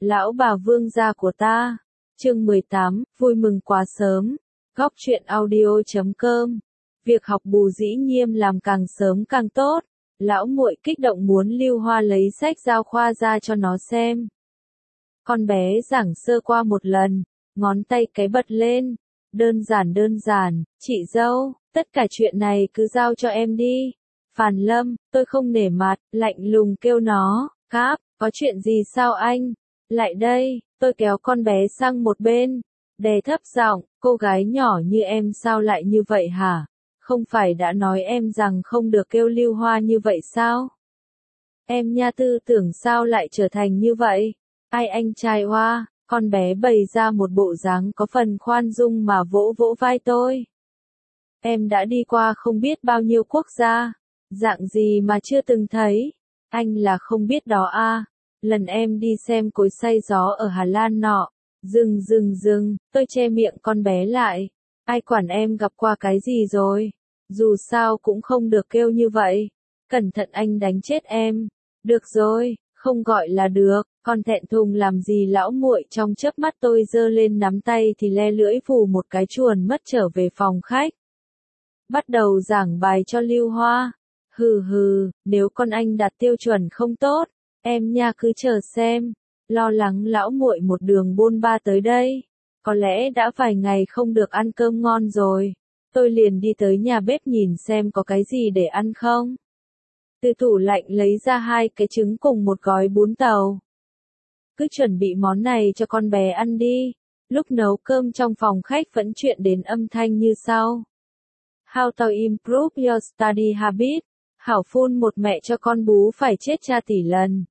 Lão bà vương gia của ta. Chương 18, vui mừng quá sớm. Góc truyện audio.com. Việc học Bù Dĩ Nhiêm làm càng sớm càng tốt. Lão muội kích động muốn Lưu Hoa lấy sách giáo khoa ra cho nó xem. Con bé giảng sơ qua một lần, ngón tay cái bật lên. Đơn giản, chị dâu, tất cả chuyện này cứ giao cho em đi. Phàn Lâm, tôi không nể mặt, lạnh lùng kêu nó, Cáp, có chuyện gì sao anh? Lại đây, tôi kéo con bé sang một bên, đè thấp giọng, cô gái nhỏ như em sao lại như vậy hả? Không phải đã nói em rằng không được kêu Lưu Hoa như vậy sao? Em nha, tư tưởng sao lại trở thành như vậy? Ai anh trai Hoa? Con bé bày ra một bộ dáng có phần khoan dung mà vỗ vỗ vai tôi. Em đã đi qua không biết bao nhiêu quốc gia, dạng gì mà chưa từng thấy. Anh là không biết đó à. Lần em đi xem cối xay gió ở Hà Lan nọ. Dừng, tôi che miệng con bé lại. Ai quản em gặp qua cái gì rồi. Dù sao cũng không được kêu như vậy. Cẩn thận anh đánh chết em. Được rồi, không gọi là được. Con thẹn thùng làm gì lão muội, trong chớp mắt tôi giơ lên nắm tay thì le lưỡi vù một cái chuồn mất trở về phòng khách. Bắt đầu giảng bài cho Lưu Hoa. Hừ, nếu con anh đạt tiêu chuẩn không tốt, em nha cứ chờ xem. Lo lắng lão muội một đường bôn ba tới đây. Có lẽ đã vài ngày không được ăn cơm ngon rồi. Tôi liền đi tới nhà bếp nhìn xem có cái gì để ăn không. Từ tủ lạnh lấy ra 2 cái trứng cùng một gói bún tàu. Cứ chuẩn bị món này cho con bé ăn đi. Lúc nấu cơm trong phòng khách vẫn chuyện đến âm thanh như sau. How to improve your study habit. Hảo phun một mẹ cho con bú phải chết cha tỷ lần.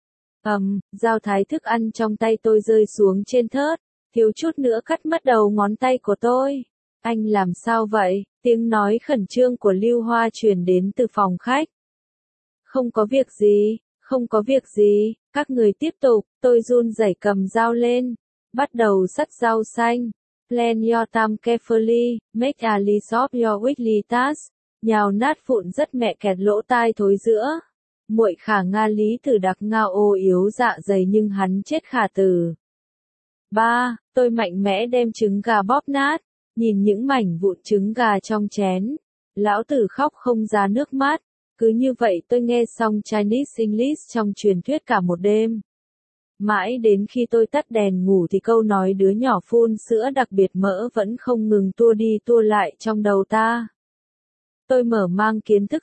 Dao thái thức ăn trong tay tôi rơi xuống trên thớt, thiếu chút nữa cắt mất đầu ngón tay của tôi. Anh làm sao vậy? Tiếng nói khẩn trương của Lưu Hoa truyền đến từ phòng khách. Không có việc gì, các người tiếp tục. Tôi run rẩy cầm dao lên, bắt đầu xắt rau xanh. Plan your time carefully, make a list of your weekly tasks. Nhào nát vụn rất mẹ kẹt lỗ tai thối giữa. Muội khả Nga Lý Tử đặc ngao ô yếu dạ dày nhưng hắn chết khả tử. 3. Tôi mạnh mẽ đem trứng gà bóp nát, nhìn những mảnh vụn trứng gà trong chén. Lão tử khóc không ra nước mắt. Cứ như vậy tôi nghe xong Chinese English trong truyền thuyết cả một đêm. Mãi đến khi tôi tắt đèn ngủ thì câu nói đứa nhỏ phun sữa đặc biệt mỡ vẫn không ngừng tua đi tua lại trong đầu ta. Tôi mở mang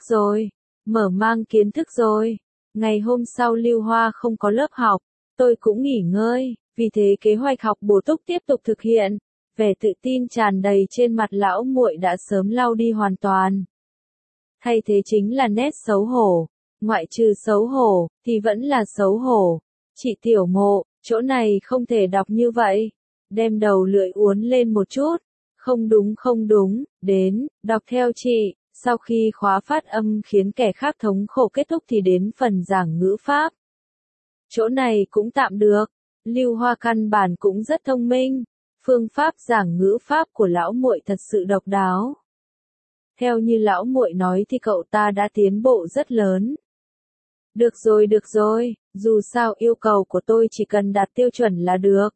kiến thức rồi. Ngày hôm sau Lưu Hoa không có lớp học, tôi cũng nghỉ ngơi, vì thế kế hoạch học bổ túc tiếp tục thực hiện. Vẻ tự tin tràn đầy trên mặt lão muội đã sớm lau đi hoàn toàn. Thay thế chính là nét xấu hổ, ngoại trừ xấu hổ, thì vẫn là xấu hổ. Chị Tiểu Mộ, chỗ này không thể đọc như vậy. Đem đầu lưỡi uốn lên một chút. Không đúng, đến, đọc theo chị. Sau khi khóa phát âm khiến kẻ khác thống khổ kết thúc thì đến phần giảng ngữ pháp. Chỗ này cũng tạm được. Lưu Hoa căn bản cũng rất thông minh. Phương pháp giảng ngữ pháp của lão muội thật sự độc đáo. Theo như lão muội nói thì cậu ta đã tiến bộ rất lớn. Được rồi, dù sao yêu cầu của tôi chỉ cần đạt tiêu chuẩn là được.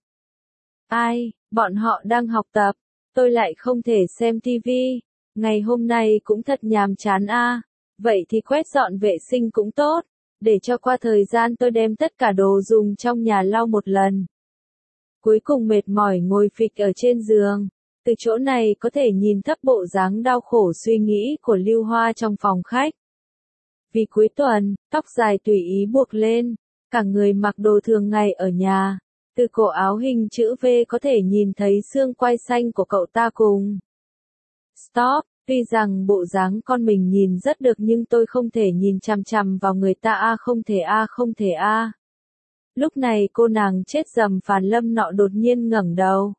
Ai, bọn họ đang học tập, tôi lại không thể xem tivi. Ngày hôm nay cũng thật nhàm chán a. Vậy thì quét dọn vệ sinh cũng tốt, để cho qua thời gian tôi đem tất cả đồ dùng trong nhà lau một lần. Cuối cùng mệt mỏi ngồi phịch ở trên giường. Từ chỗ này có thể nhìn thấp bộ dáng đau khổ suy nghĩ của Lưu Hoa trong phòng khách. Vì cuối tuần, tóc dài tùy ý buộc lên, cả người mặc đồ thường ngày ở nhà. Từ cổ áo hình chữ V có thể nhìn thấy xương quai xanh của cậu ta cùng. Stop, tuy rằng bộ dáng con mình nhìn rất được nhưng tôi không thể nhìn chằm chằm vào người ta không thể. Lúc này cô nàng chết dầm Phàn Lâm nọ đột nhiên ngẩng đầu.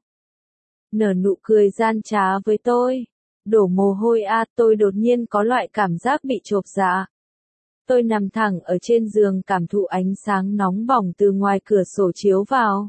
Nở nụ cười gian trá với tôi. Đổ mồ hôi tôi đột nhiên có loại cảm giác bị chộp dạ. Tôi nằm thẳng ở trên giường cảm thụ ánh sáng nóng bỏng từ ngoài cửa sổ chiếu vào.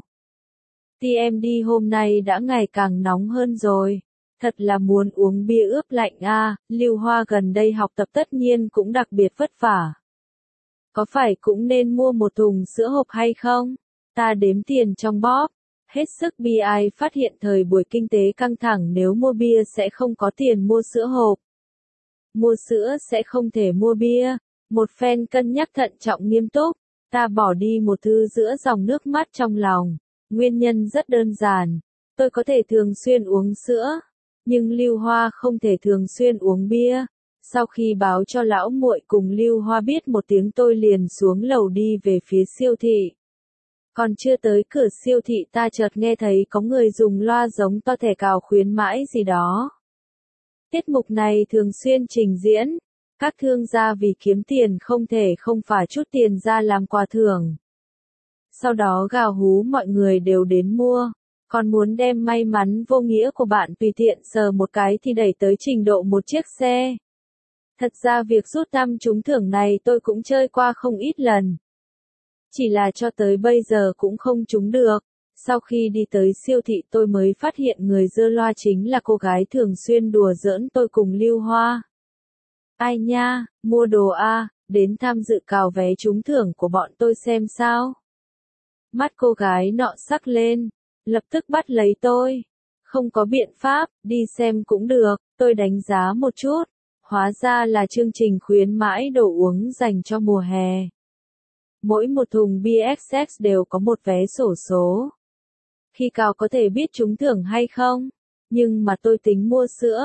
TMD hôm nay đã ngày càng nóng hơn rồi. Thật là muốn uống bia ướp lạnh Lưu Hoa gần đây học tập tất nhiên cũng đặc biệt vất vả. Có phải cũng nên mua một thùng sữa hộp hay không? Ta đếm tiền trong bóp. Hết sức bi ai phát hiện thời buổi kinh tế căng thẳng nếu mua bia sẽ không có tiền mua sữa hộp. Mua sữa sẽ không thể mua bia. Một phen cân nhắc thận trọng nghiêm túc, ta bỏ đi một thứ giữa dòng nước mắt trong lòng. Nguyên nhân rất đơn giản. Tôi có thể thường xuyên uống sữa, nhưng Lưu Hoa không thể thường xuyên uống bia. Sau khi báo cho lão muội cùng Lưu Hoa biết một tiếng tôi liền xuống lầu đi về phía siêu thị. Còn chưa tới cửa siêu thị ta chợt nghe thấy có người dùng loa giống to thẻ cào khuyến mãi gì đó. Tiết mục này thường xuyên trình diễn. Các thương gia vì kiếm tiền không thể không phải chút tiền ra làm quà thưởng. Sau đó gào hú mọi người đều đến mua. Còn muốn đem may mắn vô nghĩa của bạn tùy tiện sờ một cái thì đẩy tới trình độ một chiếc xe. Thật ra việc rút thăm trúng thưởng này tôi cũng chơi qua không ít lần. Chỉ là cho tới bây giờ cũng không trúng được. Sau khi đi tới siêu thị tôi mới phát hiện người giơ loa chính là cô gái thường xuyên đùa giỡn tôi cùng Lưu Hoa. Ai nha, mua đồ a, đến tham dự cào vé trúng thưởng của bọn tôi xem sao. Mắt cô gái nọ sắc lên, lập tức bắt lấy tôi. Không có biện pháp, đi xem cũng được, tôi đánh giá một chút. Hóa ra là chương trình khuyến mãi đồ uống dành cho mùa hè. Mỗi một thùng BXX đều có một vé xổ số. Khi cào có thể biết trúng thưởng hay không, nhưng mà tôi tính mua sữa.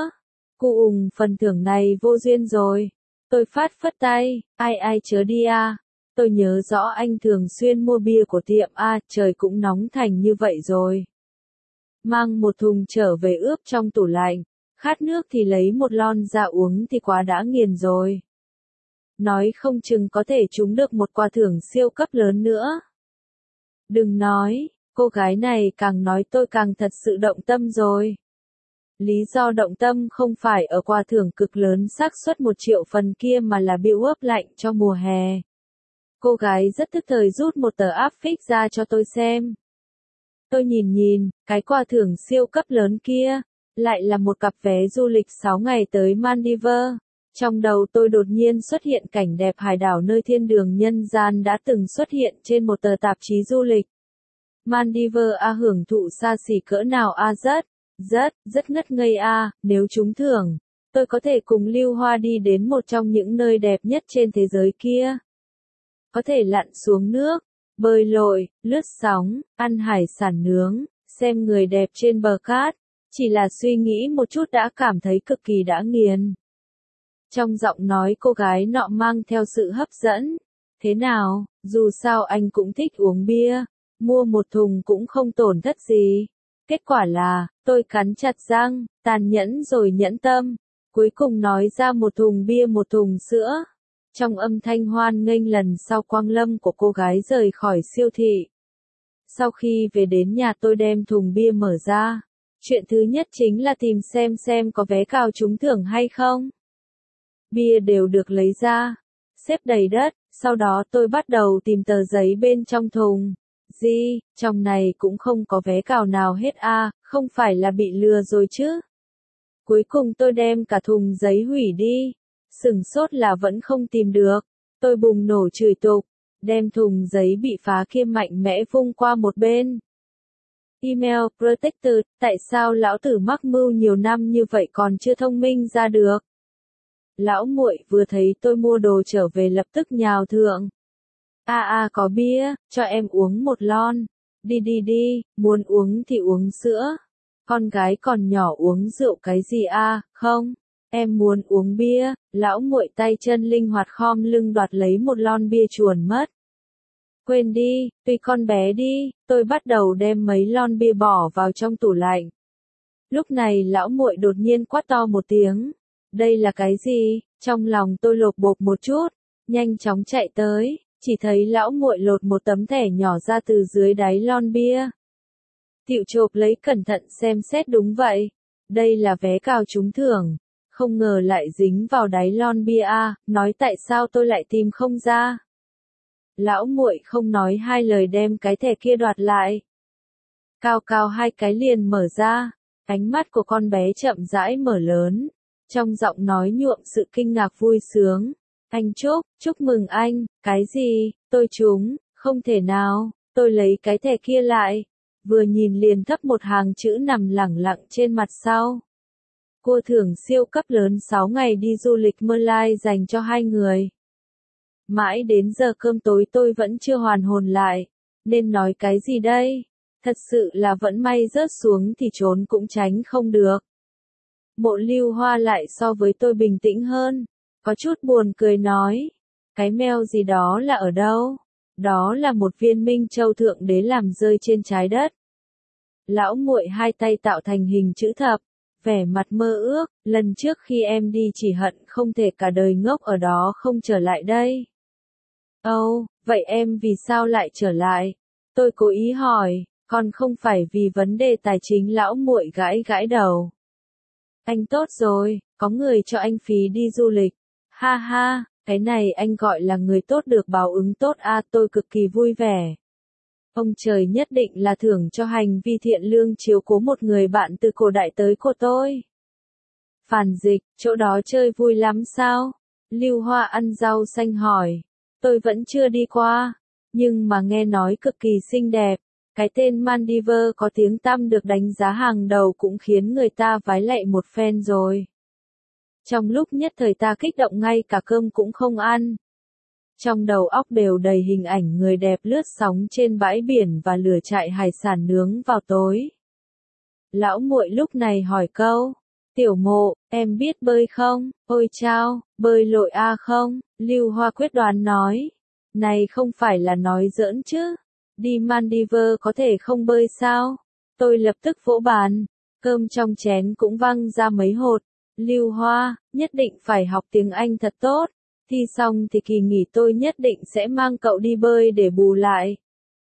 Phần thưởng này vô duyên rồi. Tôi phất tay, ai chớ đi a. Tôi nhớ rõ anh thường xuyên mua bia của tiệm a, trời cũng nóng thành như vậy rồi. Mang một thùng trở về ướp trong tủ lạnh, khát nước thì lấy một lon ra uống thì quá đã nghiền rồi. Nói không chừng có thể trúng được một quà thưởng siêu cấp lớn nữa. Đừng nói, cô gái này càng nói tôi càng thật sự động tâm rồi. Lý do động tâm không phải ở quà thưởng cực lớn xác suất 1 triệu phần kia mà là bịu ướp lạnh cho mùa hè. Cô gái rất tức thời rút một tờ áp phích ra cho tôi xem. Tôi nhìn, cái quà thưởng siêu cấp lớn kia, lại là một cặp vé du lịch 6 ngày tới Maldives. Trong đầu tôi đột nhiên xuất hiện cảnh đẹp hải đảo nơi thiên đường nhân gian đã từng xuất hiện trên một tờ tạp chí du lịch. Maldives hưởng thụ xa xỉ cỡ nào rất ngất ngây nếu trúng thưởng, tôi có thể cùng Lưu Hoa đi đến một trong những nơi đẹp nhất trên thế giới kia. Có thể lặn xuống nước, bơi lội, lướt sóng, ăn hải sản nướng, xem người đẹp trên bờ cát, chỉ là suy nghĩ một chút đã cảm thấy cực kỳ đã nghiền. Trong giọng nói cô gái nọ mang theo sự hấp dẫn. Thế nào, dù sao anh cũng thích uống bia, mua một thùng cũng không tổn thất gì. Kết quả là, tôi cắn chặt răng, tàn nhẫn rồi nhẫn tâm, cuối cùng nói ra một thùng bia một thùng sữa. Trong âm thanh hoan nghênh lần sau quang lâm của cô gái rời khỏi siêu thị. Sau khi về đến nhà tôi đem thùng bia mở ra. Chuyện thứ nhất chính là tìm xem có vé cào trúng thưởng hay không. Bia đều được lấy ra, xếp đầy đất, sau đó tôi bắt đầu tìm tờ giấy bên trong thùng. Trong này cũng không có vé cào nào hết không phải là bị lừa rồi chứ. Cuối cùng tôi đem cả thùng giấy hủy đi. Sửng sốt là vẫn không tìm được. Tôi bùng nổ chửi tục, đem thùng giấy bị phá kia mạnh mẽ vung qua một bên. Email Protector, tại sao lão tử mắc mưu nhiều năm như vậy còn chưa thông minh ra được? Lão muội vừa thấy tôi mua đồ trở về lập tức nhào thượng. Có bia, cho em uống một lon. Đi, muốn uống thì uống sữa. Con gái còn nhỏ uống rượu cái gì không? Em muốn uống bia, lão muội tay chân linh hoạt khom lưng đoạt lấy một lon bia chuồn mất. Quên đi, tùy con bé đi, tôi bắt đầu đem mấy lon bia bỏ vào trong tủ lạnh. Lúc này lão muội đột nhiên quát to một tiếng. Đây là cái gì? Trong lòng tôi lột bột một chút, nhanh chóng chạy tới, chỉ thấy lão muội lột một tấm thẻ nhỏ ra từ dưới đáy lon bia. Tiệu chộp lấy cẩn thận xem xét đúng vậy. Đây là vé cào trúng thưởng. Không ngờ lại dính vào đáy lon bia nói tại sao tôi lại tìm không ra. Lão muội không nói hai lời đem cái thẻ kia đoạt lại. Cao 2 cái liền mở ra, ánh mắt của con bé chậm rãi mở lớn. Trong giọng nói nhuộm sự kinh ngạc vui sướng. Anh chúc mừng anh, cái gì, tôi trúng, không thể nào, Tôi lấy cái thẻ kia lại, vừa nhìn liền thấp một hàng chữ nằm lẳng lặng trên mặt sau. Cô thưởng siêu cấp lớn 6 ngày đi du lịch Malai dành cho 2 người. Mãi đến giờ cơm tối tôi vẫn chưa hoàn hồn lại, nên nói cái gì đây? Thật sự là vẫn may rớt xuống thì trốn cũng tránh không được. Mộ Lưu Hoa lại so với tôi bình tĩnh hơn, có chút buồn cười nói, cái meo gì đó là ở đâu? Đó là một viên minh châu thượng đế làm rơi trên trái đất. Lão muội hai tay tạo thành hình chữ thập, vẻ mặt mơ ước, lần trước khi em đi chỉ hận không thể cả đời ngốc ở đó không trở lại đây. Âu, vậy em vì sao lại trở lại? Tôi cố ý hỏi, còn không phải vì vấn đề tài chính. Lão muội gãi gãi đầu. Anh tốt rồi, có người cho anh phí đi du lịch. Ha ha, cái này anh gọi là người tốt được báo ứng tốt à, tôi cực kỳ vui vẻ. Ông trời nhất định là thưởng cho hành vi thiện lương chiếu cố một người bạn từ cổ đại tới cô tôi. Phản Dịch, chỗ đó chơi vui lắm sao? Lưu Hoa ăn rau xanh hỏi. Tôi vẫn chưa đi qua, nhưng mà nghe nói cực kỳ xinh đẹp. Cái tên Maldives có tiếng tăm được đánh giá hàng đầu cũng khiến người ta vái lạy một phen rồi. Trong lúc nhất thời ta kích động ngay cả cơm cũng không ăn. Trong đầu óc đều đầy hình ảnh người đẹp lướt sóng trên bãi biển và lửa trại hải sản nướng vào tối. Lão muội lúc này hỏi câu, Tiểu Mộ, em biết bơi không? Ôi chao, bơi lội a không? Lưu Hoa quyết đoán nói. Này không phải là nói giỡn chứ? Đi Maldives có thể không bơi sao? Tôi lập tức vỗ bàn, cơm trong chén cũng văng ra mấy hột. Lưu Hoa, nhất định phải học tiếng Anh thật tốt. Thi xong thì kỳ nghỉ tôi nhất định sẽ mang cậu đi bơi để bù lại.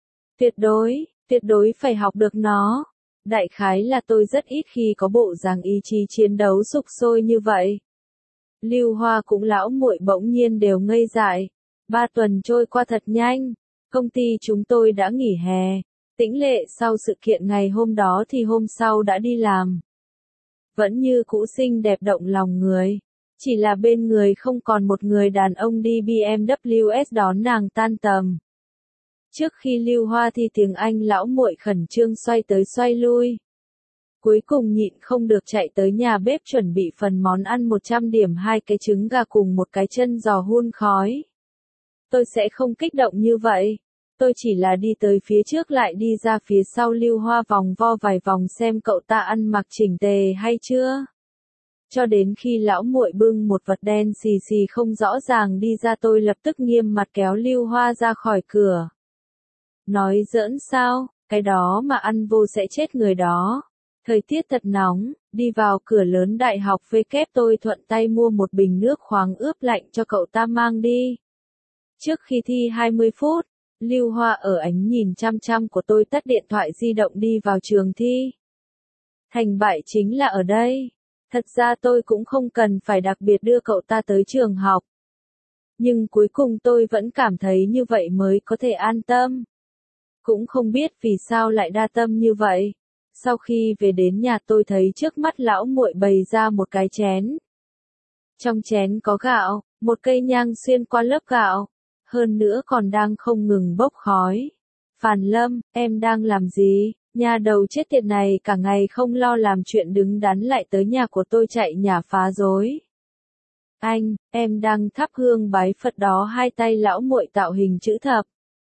Tuyệt đối phải học được nó. Đại khái là tôi rất ít khi có bộ dáng ý chí chiến đấu sục sôi như vậy. Lưu Hoa cũng lão muội bỗng nhiên đều ngây dại. 3 tuần trôi qua thật nhanh. Công ty chúng tôi đã nghỉ hè. Tĩnh lệ sau sự kiện ngày hôm đó thì hôm sau đã đi làm. Vẫn như cũ xinh đẹp động lòng người. Chỉ là bên người không còn một người đàn ông đi BMW đón nàng tan tầm. Trước khi Lưu Hoa thi tiếng Anh lão muội khẩn trương xoay tới xoay lui. Cuối cùng nhịn không được chạy tới nhà bếp chuẩn bị phần món ăn 100 điểm, 2 cái trứng gà cùng một cái chân giò hun khói. Tôi sẽ không kích động như vậy. Tôi chỉ là đi tới phía trước lại đi ra phía sau Lưu Hoa vòng vo vài vòng xem cậu ta ăn mặc chỉnh tề hay chưa. Cho đến khi lão muội bưng một vật đen xì xì không rõ ràng đi ra tôi lập tức nghiêm mặt kéo Lưu Hoa ra khỏi cửa. Nói giỡn sao, cái đó mà ăn vô sẽ chết người đó. Thời tiết thật nóng, đi vào cửa lớn đại học VK tôi thuận tay mua một bình nước khoáng ướp lạnh cho cậu ta mang đi. Trước khi thi 20 phút, Lưu Hoa ở ánh nhìn chăm chăm của tôi tắt điện thoại di động đi vào trường thi. Thành bại chính là ở đây. Thật ra tôi cũng không cần phải đặc biệt đưa cậu ta tới trường học. Nhưng cuối cùng tôi vẫn cảm thấy như vậy mới có thể an tâm. Cũng không biết vì sao lại đa tâm như vậy. Sau khi về đến nhà tôi thấy trước mắt lão muội bày ra một cái chén. Trong chén có gạo, một cây nhang xuyên qua lớp gạo. Hơn nữa còn đang không ngừng bốc khói. Phàn Lâm, em đang làm gì? Nhà đầu chết tiệt này cả ngày không lo làm chuyện đứng đắn lại tới nhà của tôi chạy nhả phá rối. Anh, em đang thắp hương bái Phật đó. Hai tay lão muội tạo hình chữ thập.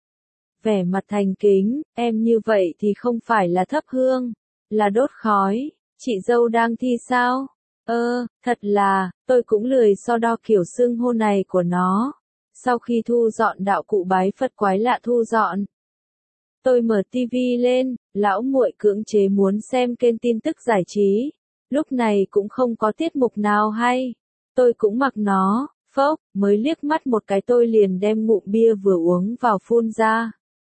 Vẻ mặt thành kính, em như vậy thì không phải là thắp hương, là đốt khói. Chị dâu đang thi sao? Thật là, tôi cũng lười so đo kiểu xưng hô này của nó. Sau khi thu dọn đạo cụ bái Phật quái lạ thu dọn. Tôi mở tivi lên, lão muội cưỡng chế muốn xem kênh tin tức giải trí. Lúc này cũng không có tiết mục nào hay. Tôi cũng mặc nó, phốc, mới liếc mắt một cái tôi liền đem ngụm bia vừa uống vào phun ra.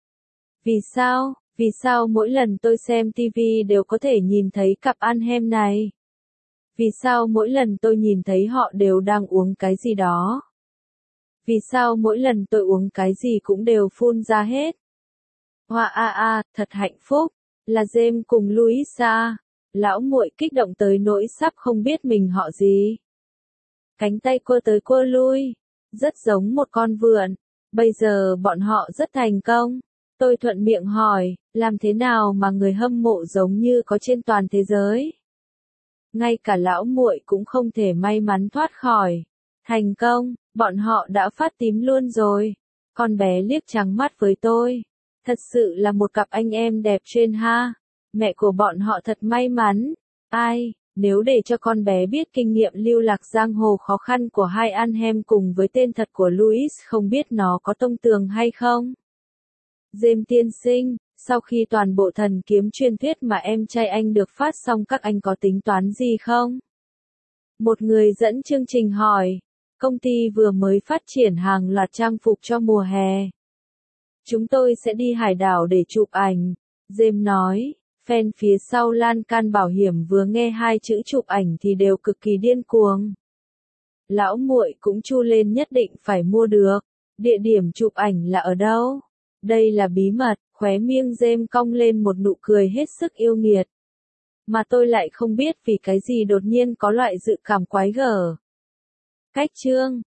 Vì sao mỗi lần tôi xem tivi đều có thể nhìn thấy cặp ăn hem này? Vì sao mỗi lần tôi nhìn thấy họ đều đang uống cái gì đó? Vì sao mỗi lần tôi uống cái gì cũng đều phun ra hết? Hoa thật hạnh phúc, là James cùng Louisa. Lão muội kích động tới nỗi sắp không biết mình họ gì. Cánh tay quơ tới quơ lui, rất giống một con vượn. Bây giờ bọn họ rất thành công. Tôi thuận miệng hỏi, làm thế nào mà người hâm mộ giống như có trên toàn thế giới? Ngay cả lão muội cũng không thể may mắn thoát khỏi. Thành công, bọn họ đã phát tím luôn rồi. Con bé liếc trắng mắt với tôi. Thật sự là một cặp anh em đẹp trên ha. Mẹ của bọn họ thật may mắn. Ai, nếu để cho con bé biết kinh nghiệm lưu lạc giang hồ khó khăn của hai anh em cùng với tên thật của Louis, không biết nó có tông tường hay không? James tiên sinh, sau khi toàn bộ thần kiếm truyền thuyết mà em trai anh được phát xong các anh có tính toán gì không? Một người dẫn chương trình hỏi. Công ty vừa mới phát triển hàng loạt trang phục cho mùa hè. Chúng tôi sẽ đi hải đảo để chụp ảnh. James nói. Fan phía sau lan can bảo hiểm vừa nghe hai chữ chụp ảnh thì đều cực kỳ điên cuồng. Lão muội cũng chu lên nhất định phải mua được. Địa điểm chụp ảnh là ở đâu? Đây là bí mật, khóe miệng James cong lên một nụ cười hết sức yêu nghiệt. Mà tôi lại không biết vì cái gì đột nhiên có loại dự cảm quái gở. Cách chương